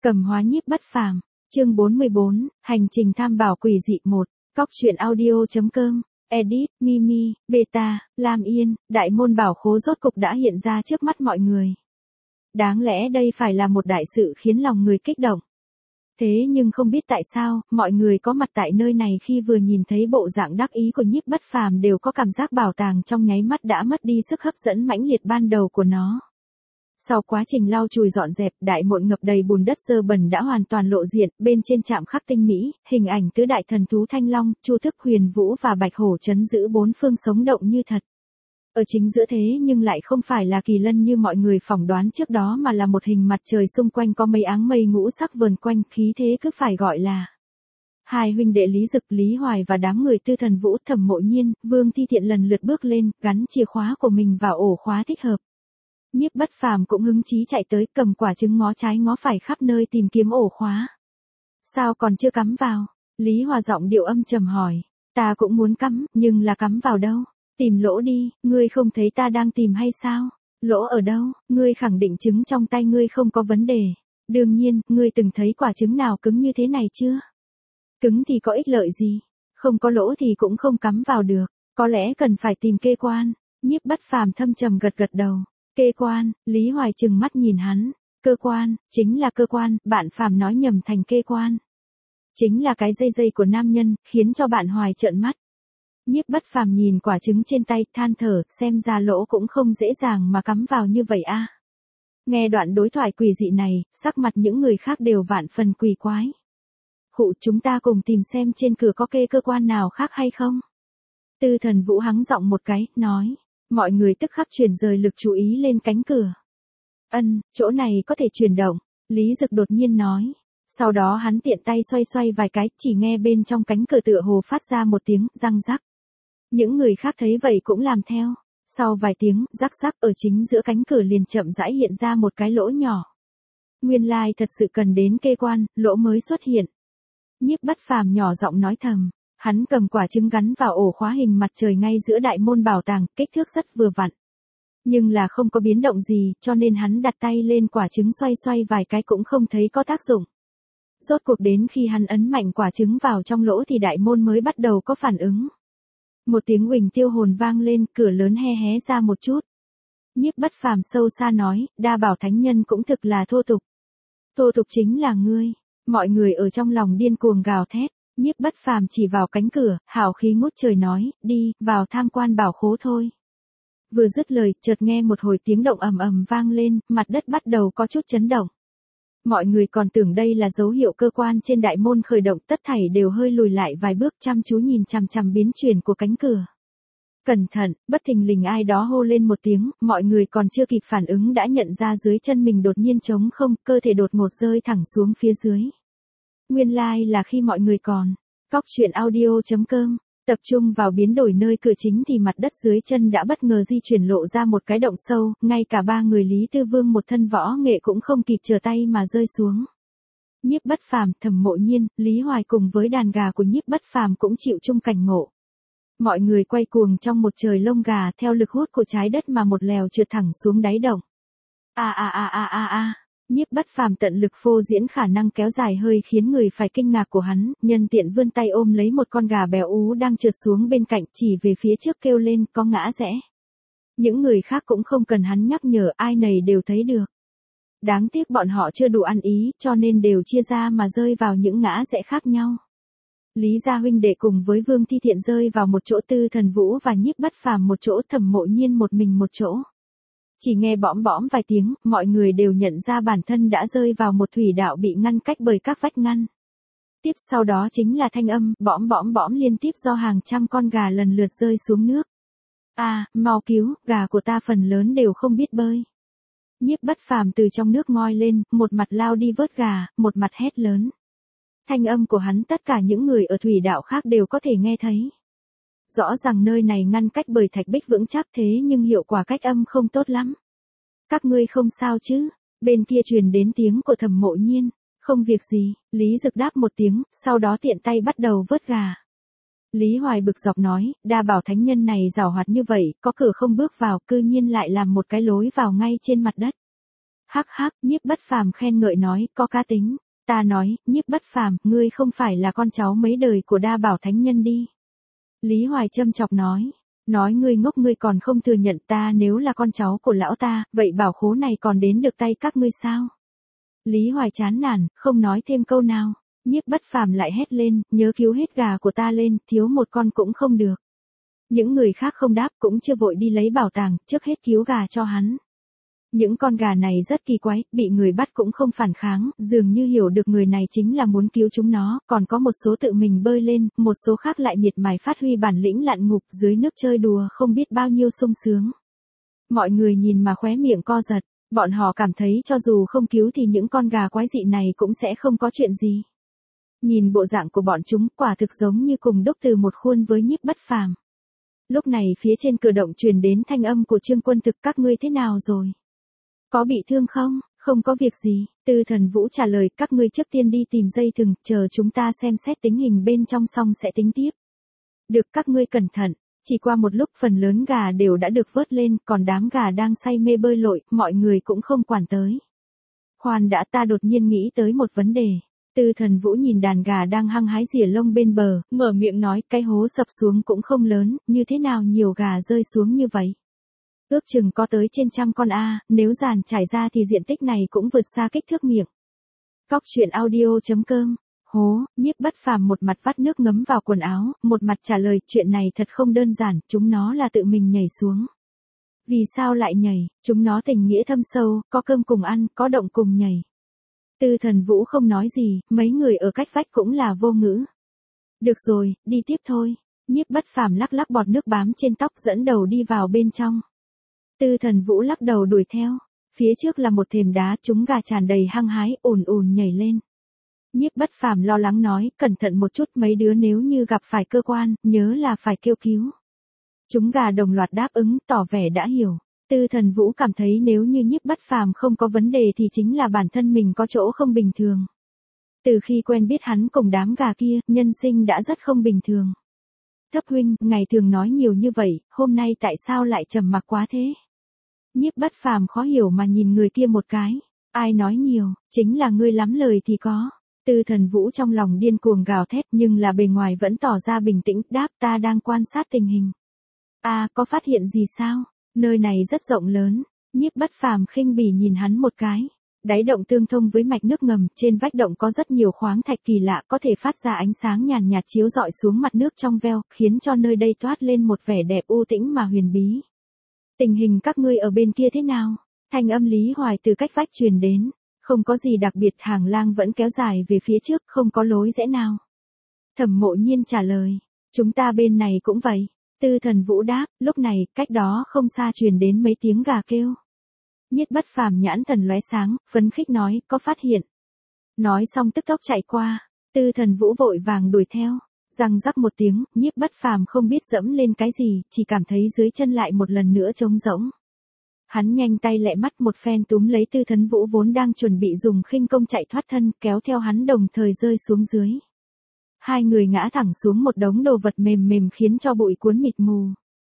Cầm hóa nhiếp bất phàm, chương 44, hành trình tham bảo quỷ dị 1, cóc truyện audio.com, edit, Mimi, Beta, Lam Yên, đại môn bảo khố rốt cục đã hiện ra trước mắt mọi người. Đáng lẽ đây phải là một đại sự khiến lòng người kích động. Thế nhưng không biết tại sao, mọi người có mặt tại nơi này khi vừa nhìn thấy bộ dạng đắc ý của nhiếp bất phàm đều có cảm giác bảo tàng trong nháy mắt đã mất đi sức hấp dẫn mãnh liệt ban đầu của nó. Sau quá trình lau chùi dọn dẹp, đại môn ngập đầy bùn đất dơ bẩn đã hoàn toàn lộ diện, bên trên chạm khắc tinh mỹ, hình ảnh tứ đại thần thú Thanh Long, Chu Thức, Huyền Vũ và Bạch Hổ trấn giữ bốn phương sống động như thật. Ở chính giữa thế nhưng lại không phải là kỳ lân như mọi người phỏng đoán trước đó mà là một hình mặt trời xung quanh có mấy áng mây ngũ sắc vờn quanh, khí thế cứ phải gọi là. Hai huynh đệ Lý Dực, Lý Hoài và đám người Tư Thần Vũ, Thẩm Mộ Nhiên, Vương Thi Thiện lần lượt bước lên, gắn chìa khóa của mình vào ổ khóa thích hợp. Nhiếp bất phàm cũng hứng chí chạy tới, cầm quả trứng ngó trái ngó phải khắp nơi tìm kiếm ổ khóa. Sao còn chưa cắm vào? Lý Hòa giọng điệu âm trầm hỏi. Ta cũng muốn cắm, nhưng là cắm vào đâu? Tìm lỗ đi, ngươi không thấy ta đang tìm hay sao? Lỗ ở đâu? Ngươi khẳng định trứng trong tay ngươi không có vấn đề. Đương nhiên, ngươi từng thấy quả trứng nào cứng như thế này chưa? Cứng thì có ích lợi gì? Không có lỗ thì cũng không cắm vào được. Có lẽ cần phải tìm kê quan. Nhiếp bất phàm thâm trầm gật gật đầu. Kê quan, Lý Hoài trừng mắt nhìn hắn. Cơ quan, chính là cơ quan, bạn phàm nói nhầm thành kê quan. Chính là cái dây của nam nhân, khiến cho bạn Hoài trợn mắt. Nhiếp bất phàm nhìn quả trứng trên tay, than thở, xem ra lỗ cũng không dễ dàng mà cắm vào như vậy a. Nghe đoạn đối thoại quỷ dị này, sắc mặt những người khác đều vạn phần quỷ quái. Khụ, chúng ta cùng tìm xem trên cửa có kê cơ quan nào khác hay không? Tư Thần Vũ hắng giọng một cái, nói. Mọi người tức khắc chuyển rời lực chú ý lên cánh cửa. Chỗ này có thể chuyển động, Lý Dực đột nhiên nói. Sau đó hắn tiện tay xoay vài cái, chỉ nghe bên trong cánh cửa tựa hồ phát ra một tiếng răng rắc. Những người khác thấy vậy cũng làm theo. Sau vài tiếng rắc rắc, ở chính giữa cánh cửa liền chậm rãi hiện ra một cái lỗ nhỏ. Nguyên lai thật sự cần đến kê quan, lỗ mới xuất hiện. Nhiếp bất phàm nhỏ giọng nói thầm. Hắn cầm quả trứng gắn vào ổ khóa hình mặt trời ngay giữa đại môn bảo tàng, kích thước rất vừa vặn. Nhưng là không có biến động gì, cho nên hắn đặt tay lên quả trứng xoay vài cái cũng không thấy có tác dụng. Rốt cuộc đến khi hắn ấn mạnh quả trứng vào trong lỗ thì đại môn mới bắt đầu có phản ứng. Một tiếng uỳnh tiêu hồn vang lên, cửa lớn hé ra một chút. Nhiếp bất phàm sâu xa nói, đa bảo thánh nhân cũng thực là thô tục. Thô tục chính là ngươi. Mọi người ở trong lòng điên cuồng gào thét. Nhiếp bất phàm chỉ vào cánh cửa, hào khí ngút trời nói, đi, vào tham quan bảo khố thôi. Vừa dứt lời, chợt nghe một hồi tiếng động ầm ầm vang lên, mặt đất bắt đầu có chút chấn động. Mọi người còn tưởng đây là dấu hiệu cơ quan trên đại môn khởi động, tất thảy đều hơi lùi lại vài bước chăm chú nhìn chằm biến chuyển của cánh cửa. Cẩn thận, bất thình lình ai đó hô lên một tiếng, mọi người còn chưa kịp phản ứng đã nhận ra dưới chân mình đột nhiên trống không, cơ thể đột ngột rơi thẳng xuống phía dưới. Nguyên lai là khi mọi người còn, cóc truyện audio.com, tập trung vào biến đổi nơi cửa chính thì mặt đất dưới chân đã bất ngờ di chuyển lộ ra một cái động sâu, ngay cả ba người Lý Tư Vương một thân võ nghệ cũng không kịp trở tay mà rơi xuống. Nhiếp bất phàm, Thẩm Mộ Nhiên, Lý Hoài cùng với đàn gà của nhiếp bất phàm cũng chịu chung cảnh ngộ. Mọi người quay cuồng trong một trời lông gà theo lực hút của trái đất mà một lèo trượt thẳng xuống đáy động. Nhiếp bất phàm tận lực phô diễn khả năng kéo dài hơi khiến người phải kinh ngạc của hắn, nhân tiện vươn tay ôm lấy một con gà béo ú đang trượt xuống bên cạnh, chỉ về phía trước kêu lên, có ngã rẽ. Những người khác cũng không cần hắn nhắc nhở, ai nấy đều thấy được. Đáng tiếc bọn họ chưa đủ ăn ý, cho nên đều chia ra mà rơi vào những ngã rẽ khác nhau. Lý gia huynh đệ cùng với Vương Thi Thiện rơi vào một chỗ, Tư Thần Vũ và nhiếp bất phàm một chỗ, Thẩm Mộ Nhiên một mình một chỗ. Chỉ nghe bõm vài tiếng, mọi người đều nhận ra bản thân đã rơi vào một thủy đạo bị ngăn cách bởi các vách ngăn. Tiếp sau đó chính là thanh âm, bõm liên tiếp do hàng trăm con gà lần lượt rơi xuống nước. Mau cứu, gà của ta phần lớn đều không biết bơi. Nhiếp bất phàm từ trong nước ngoi lên, một mặt lao đi vớt gà, một mặt hét lớn. Thanh âm của hắn tất cả những người ở thủy đạo khác đều có thể nghe thấy. Rõ ràng nơi này ngăn cách bởi thạch bích vững chắc thế nhưng hiệu quả cách âm không tốt lắm. Các ngươi không sao chứ? Bên kia truyền đến tiếng của Thẩm Mộ Nhiên. Không việc gì, Lý Dực đáp một tiếng, sau đó tiện tay bắt đầu vớt gà. Lý Hoài bực dọc nói, đa bảo thánh nhân này giàu hoạt như vậy, có cửa không bước vào, cư nhiên lại làm một cái lối vào ngay trên mặt đất. Hắc hắc, Nhiếp Bất Phàm khen ngợi nói, có cá tính. Ta nói, Nhiếp Bất Phàm, ngươi không phải là con cháu mấy đời của Đa Bảo Thánh Nhân đi. Lý Hoài châm chọc nói ngươi ngốc, ngươi còn không thừa nhận ta nếu là con cháu của lão ta, vậy bảo khố này còn đến được tay các ngươi sao? Lý Hoài chán nản, không nói thêm câu nào. Nhiếp Bất Phàm lại hét lên, nhớ cứu hết gà của ta lên, thiếu một con cũng không được. Những người khác không đáp, cũng chưa vội đi lấy bảo tàng, trước hết cứu gà cho hắn. Những con gà này rất kỳ quái, bị người bắt cũng không phản kháng, dường như hiểu được người này chính là muốn cứu chúng nó, còn có một số tự mình bơi lên, một số khác lại miệt mài phát huy bản lĩnh lặn ngục dưới nước chơi đùa không biết bao nhiêu sung sướng. Mọi người nhìn mà khóe miệng co giật, bọn họ cảm thấy cho dù không cứu thì những con gà quái dị này cũng sẽ không có chuyện gì. Nhìn bộ dạng của bọn chúng quả thực giống như cùng đúc từ một khuôn với Nhiếp Bất Phàm. Lúc này phía trên cửa động truyền đến thanh âm của Trương Quân Thực, các ngươi thế nào rồi? Có bị thương không? Không có việc gì. Tư Thần Vũ trả lời, các ngươi trước tiên đi tìm dây thừng, chờ chúng ta xem xét tình hình bên trong xong sẽ tính tiếp. Được, các ngươi cẩn thận. Chỉ qua một lúc phần lớn gà đều đã được vớt lên, còn đám gà đang say mê bơi lội, mọi người cũng không quản tới. Khoan đã, ta đột nhiên nghĩ tới một vấn đề. Tư Thần Vũ nhìn đàn gà đang hăng hái rỉa lông bên bờ, mở miệng nói, cái hố sập xuống cũng không lớn, như thế nào nhiều gà rơi xuống như vậy? Ước chừng có tới trên 100 con a, nếu dàn trải ra thì diện tích này cũng vượt xa kích thước miệng. Cóc truyện audio.com. Hố, Nhiếp Bất Phàm một mặt vắt nước ngấm vào quần áo, một mặt trả lời, chuyện này thật không đơn giản, chúng nó là tự mình nhảy xuống. Vì sao lại nhảy? Chúng nó tình nghĩa thâm sâu, có cơm cùng ăn, có động cùng nhảy. Tư Thần Vũ không nói gì, mấy người ở cách vách cũng là vô ngữ. Được rồi, đi tiếp thôi. Nhiếp Bất Phàm lắc lắc bọt nước bám trên tóc dẫn đầu đi vào bên trong. Tư Thần Vũ lắc đầu đuổi theo. Phía trước là một thềm đá, chúng gà tràn đầy hăng hái, ùn ùn nhảy lên. Nhiếp Bất Phàm lo lắng nói, cẩn thận một chút, mấy đứa nếu như gặp phải cơ quan, nhớ là phải kêu cứu. Chúng gà đồng loạt đáp ứng, tỏ vẻ đã hiểu. Tư Thần Vũ cảm thấy nếu như Nhiếp Bất Phàm không có vấn đề thì chính là bản thân mình có chỗ không bình thường. Từ khi quen biết hắn cùng đám gà kia, nhân sinh đã rất không bình thường. Thấp huynh, ngày thường nói nhiều như vậy, hôm nay tại sao lại trầm mặc quá thế? Nhiếp Bất Phàm khó hiểu mà nhìn người kia một cái. Ai nói nhiều, chính là ngươi lắm lời thì có. Tư Thần Vũ trong lòng điên cuồng gào thét nhưng là bề ngoài vẫn tỏ ra bình tĩnh, đáp, ta đang quan sát tình hình. Có phát hiện gì sao? Nơi này rất rộng lớn. Nhiếp Bất Phàm khinh bỉ nhìn hắn một cái. Đáy động tương thông với mạch nước ngầm, trên vách động có rất nhiều khoáng thạch kỳ lạ có thể phát ra ánh sáng nhàn nhạt chiếu rọi xuống mặt nước trong veo, khiến cho nơi đây toát lên một vẻ đẹp u tĩnh mà huyền bí. Tình hình các ngươi ở bên kia thế nào? Thanh âm Lý Hoài từ cách vách truyền đến. Không có gì đặc biệt, hàng lang vẫn kéo dài về phía trước, không có lối rẽ nào. Thẩm Mộ Nhiên trả lời. Chúng ta bên này cũng vậy. Tư Thần Vũ đáp, lúc này, cách đó không xa truyền đến mấy tiếng gà kêu. Nhiếp Bất Phàm nhãn thần lóe sáng, phấn khích nói, có phát hiện. Nói xong tức tốc chạy qua, Tư Thần Vũ vội vàng đuổi theo, răng rắc một tiếng, Nhiếp Bất Phàm không biết dẫm lên cái gì, chỉ cảm thấy dưới chân lại một lần nữa trống rỗng. Hắn nhanh tay lẹ mắt một phen túm lấy Tư Thần Vũ vốn đang chuẩn bị dùng khinh công chạy thoát thân, kéo theo hắn đồng thời rơi xuống dưới. Hai người ngã thẳng xuống một đống đồ vật mềm mềm khiến cho bụi cuốn mịt mù.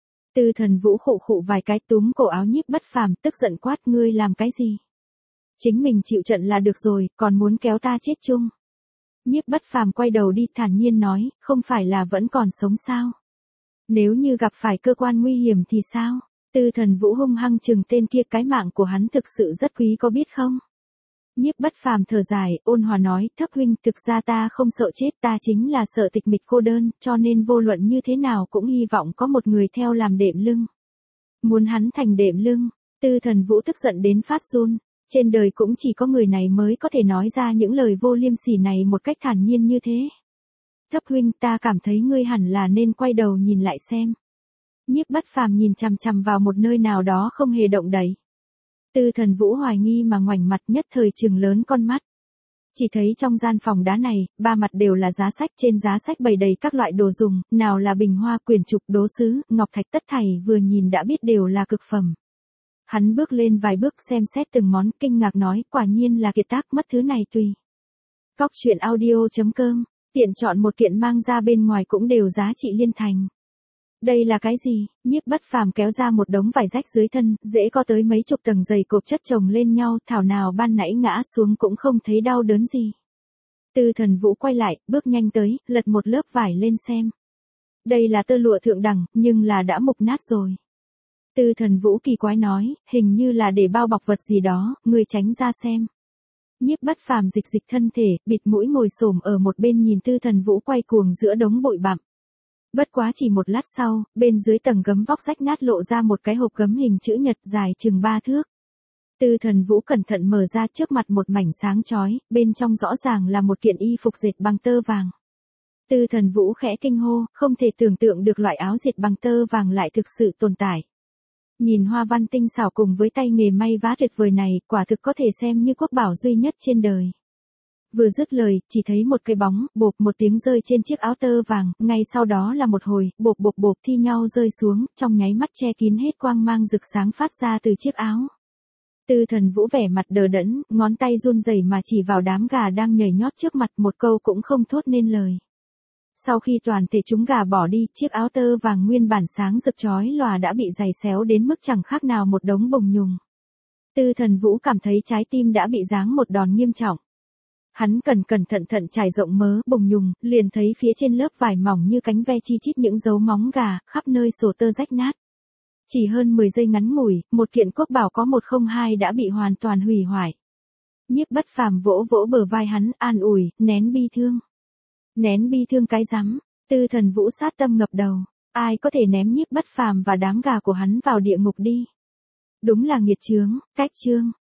Tư Thần Vũ khụ khụ vài cái túm cổ áo Nhiếp Bất Phàm, tức giận quát, ngươi làm cái gì? Chính mình chịu trận là được rồi, còn muốn kéo ta chết chung. Nhiếp Bất Phàm quay đầu đi thản nhiên nói, không phải là vẫn còn sống sao? Nếu như gặp phải cơ quan nguy hiểm thì sao? Tư Thần Vũ hung hăng chừng tên kia, cái mạng của hắn thực sự rất quý có biết không? Nhiếp Bất Phàm thở dài, ôn hòa nói, Thấp huynh, thực ra ta không sợ chết, ta chính là sợ tịch mịch cô đơn, cho nên vô luận như thế nào cũng hy vọng có một người theo làm đệm lưng. Muốn hắn thành đệm lưng. Tư Thần Vũ tức giận đến phát run. Trên đời cũng chỉ có người này mới có thể nói ra những lời vô liêm sỉ này một cách thản nhiên như thế. Thấp huynh, ta cảm thấy ngươi hẳn là nên quay đầu nhìn lại xem. Nhiếp Bất Phàm nhìn chằm chằm vào một nơi nào đó không hề động đậy. Tư Thần Vũ hoài nghi mà ngoảnh mặt, nhất thời trừng lớn con mắt. Chỉ thấy trong gian phòng đá này, ba mặt đều là giá sách, trên giá sách bày đầy các loại đồ dùng, nào là bình hoa, quyển trục, đố sứ, ngọc thạch, tất thảy vừa nhìn đã biết đều là cực phẩm. Hắn bước lên vài bước xem xét từng món, kinh ngạc nói, quả nhiên là kiệt tác, mất thứ này tùy. Cóc truyện audio.com, tiện chọn một kiện mang ra bên ngoài cũng đều giá trị liên thành. Đây là cái gì? Nhiếp Bất Phàm kéo ra một đống vải rách dưới thân, dễ có tới mấy chục tầng dày cộp chất chồng lên nhau, thảo nào ban nãy ngã xuống cũng không thấy đau đớn gì. Tư Thần Vũ quay lại, bước nhanh tới, lật một lớp vải lên xem. Đây là tơ lụa thượng đẳng, nhưng là đã mục nát rồi. Tư Thần Vũ kỳ quái nói, hình như là để bao bọc vật gì đó, người tránh ra xem. Nhiếp Bất Phàm dịch dịch thân thể, bịt mũi ngồi xổm ở một bên nhìn Tư Thần Vũ quay cuồng giữa đống bụi bặm. Bất quá chỉ một lát sau, bên dưới tầng gấm vóc rách nát lộ ra một cái hộp gấm hình chữ nhật dài chừng 3 thước. Tư Thần Vũ cẩn thận mở ra, trước mặt một mảnh sáng chói, bên trong rõ ràng là một kiện y phục dệt bằng tơ vàng. Tư Thần Vũ khẽ kinh hô, không thể tưởng tượng được loại áo dệt bằng tơ vàng lại thực sự tồn tại. Nhìn hoa văn tinh xảo cùng với tay nghề may vá tuyệt vời này, quả thực có thể xem như quốc bảo duy nhất trên đời. Vừa dứt lời, chỉ thấy một cái bóng, bộp một tiếng rơi trên chiếc áo tơ vàng, ngay sau đó là một hồi, bộp bộp bộp thi nhau rơi xuống, trong nháy mắt che kín hết quang mang rực sáng phát ra từ chiếc áo. Tư Thần Vũ vẻ mặt đờ đẫn, ngón tay run rẩy mà chỉ vào đám gà đang nhảy nhót trước mặt, một câu cũng không thốt nên lời. Sau khi toàn thể chúng gà bỏ đi, chiếc áo tơ vàng nguyên bản sáng rực chói lòa đã bị giày xéo đến mức chẳng khác nào một đống bồng nhùng. Tư Thần Vũ cảm thấy trái tim đã bị giáng một đòn nghiêm trọng. Hắn cẩn thận trải rộng mớ bồng nhùng, liền thấy phía trên lớp vải mỏng như cánh ve chi chít những dấu móng gà, khắp nơi sổ tơ rách nát. Chỉ hơn 10 giây ngắn ngủi, một kiện quốc bảo có 102 đã bị hoàn toàn hủy hoại. Nhiếp Bất Phàm vỗ vỗ bờ vai hắn, an ủi, nén bi thương. Nén bi thương cái rắm. Tư Thần Vũ sát tâm ngập đầu. Ai có thể ném Nhiếp Bất Phàm và đám gà của hắn vào địa ngục đi. Đúng là nghiệt chướng, cách chương.